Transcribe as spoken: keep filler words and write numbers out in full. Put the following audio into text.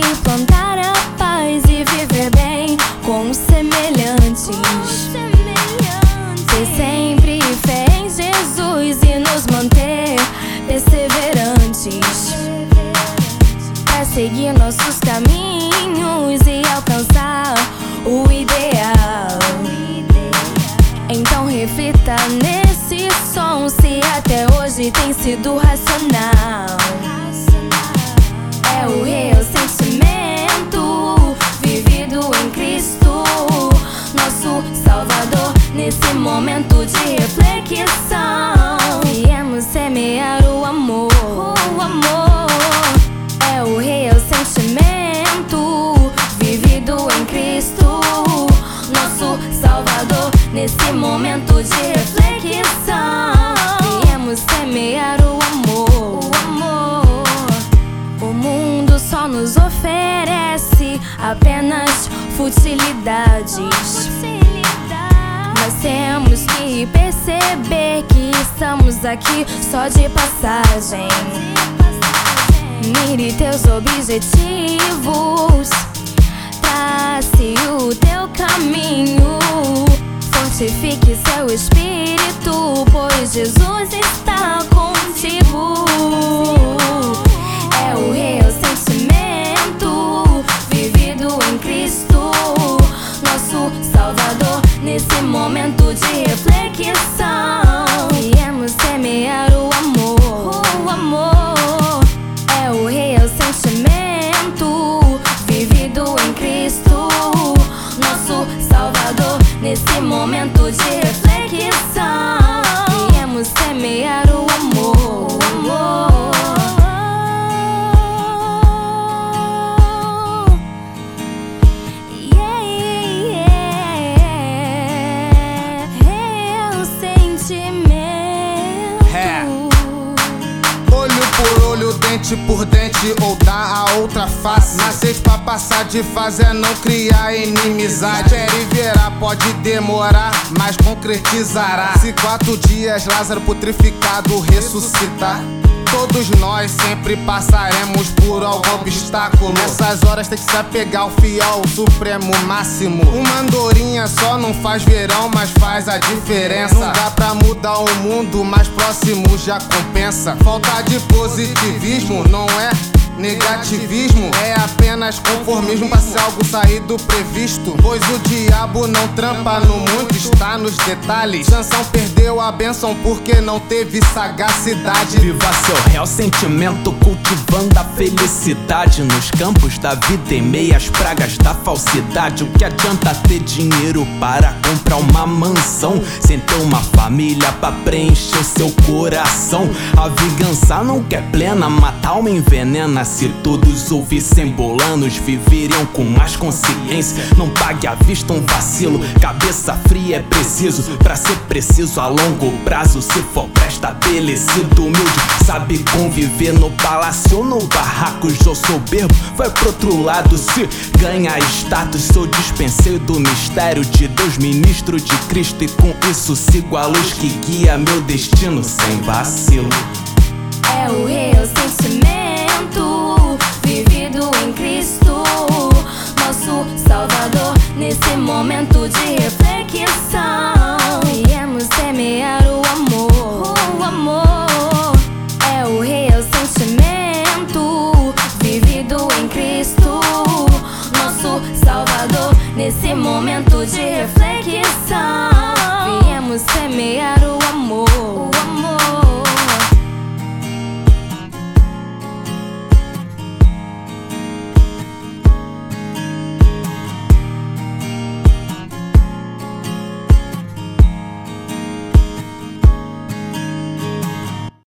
plantar a paz e viver bem com os semelhantes. Ter sempre fé em Jesus e nos manter perseverantes, pra seguir nossos caminhos e alcançar o ideal. Então reflita nesse som, se até hoje tem sido racional. É o real sentimento vivido em Cristo, nosso Salvador, nesse momento de reflexão. Viemos semear o amor, o amor. É o real sentimento vivido em Cristo, nosso Salvador, nesse momento de reflexão. Viemos semear o amor, o amor. O mundo só nos oferece apenas futilidades, mas temos que perceber que estamos aqui só de passagem. Mire teus objetivos, trace o teu caminho, fortifique seu espírito, pois Jesus está contigo. É o real sentimento vivido em Cristo, nosso Salvador, nesse momento de reflexão. Viemos semear o amor, o amor. É o real sentimento vivido em Cristo, nosso Salvador, nesse momento de reflexão. Viemos semear o amor, o amor. Yeah, yeah. Real sentimento. É. Olho por olho, dente por dente, ou dar a outra face. Nascer pra passar de fase é não criar inimizade. Perseverar pode demorar, mas concretizará. Se quatro dias Lázaro putrificado ressuscitar, todos nós sempre passaremos por algum obstáculo. Nessas horas tem que se apegar ao fiel, o supremo máximo. Uma andorinha só não faz verão, mas faz a diferença. Não dá pra mudar o mundo, mas próximo já compensa. Falta de positivismo não é negativismo, é apenas conformismo pra se algo sair do previsto. Pois o diabo não trampa no muito, está nos detalhes. Sansão perdeu a bênção porque não teve sagacidade. Viva seu real sentimento, cultivando a felicidade nos campos da vida, em meio às pragas da falsidade. O que adianta ter dinheiro para comprar uma mansão sem ter uma família pra preencher o seu coração? A vingança nunca é plena, matar alma envenena. Se todos ouvissem bolanos, viveriam com mais consciência. Não pague à vista um vacilo, cabeça fria é preciso. Pra ser preciso a longo prazo, se for pré-estabelecido. Humilde, sabe conviver no palácio ou no barraco. Já soberbo, vai pro outro lado. Se ganha status, sou dispenseiro do mistério de Deus, ministro de Cristo, e com isso sigo a luz que guia meu destino sem vacilo. É o real sentimento vivido em Cristo, nosso Salvador, nesse momento de reflexão. Viemos semear o amor, o amor. É o real sentimento vivido em Cristo, nosso Salvador, nesse momento de reflexão. Viemos semear o amor.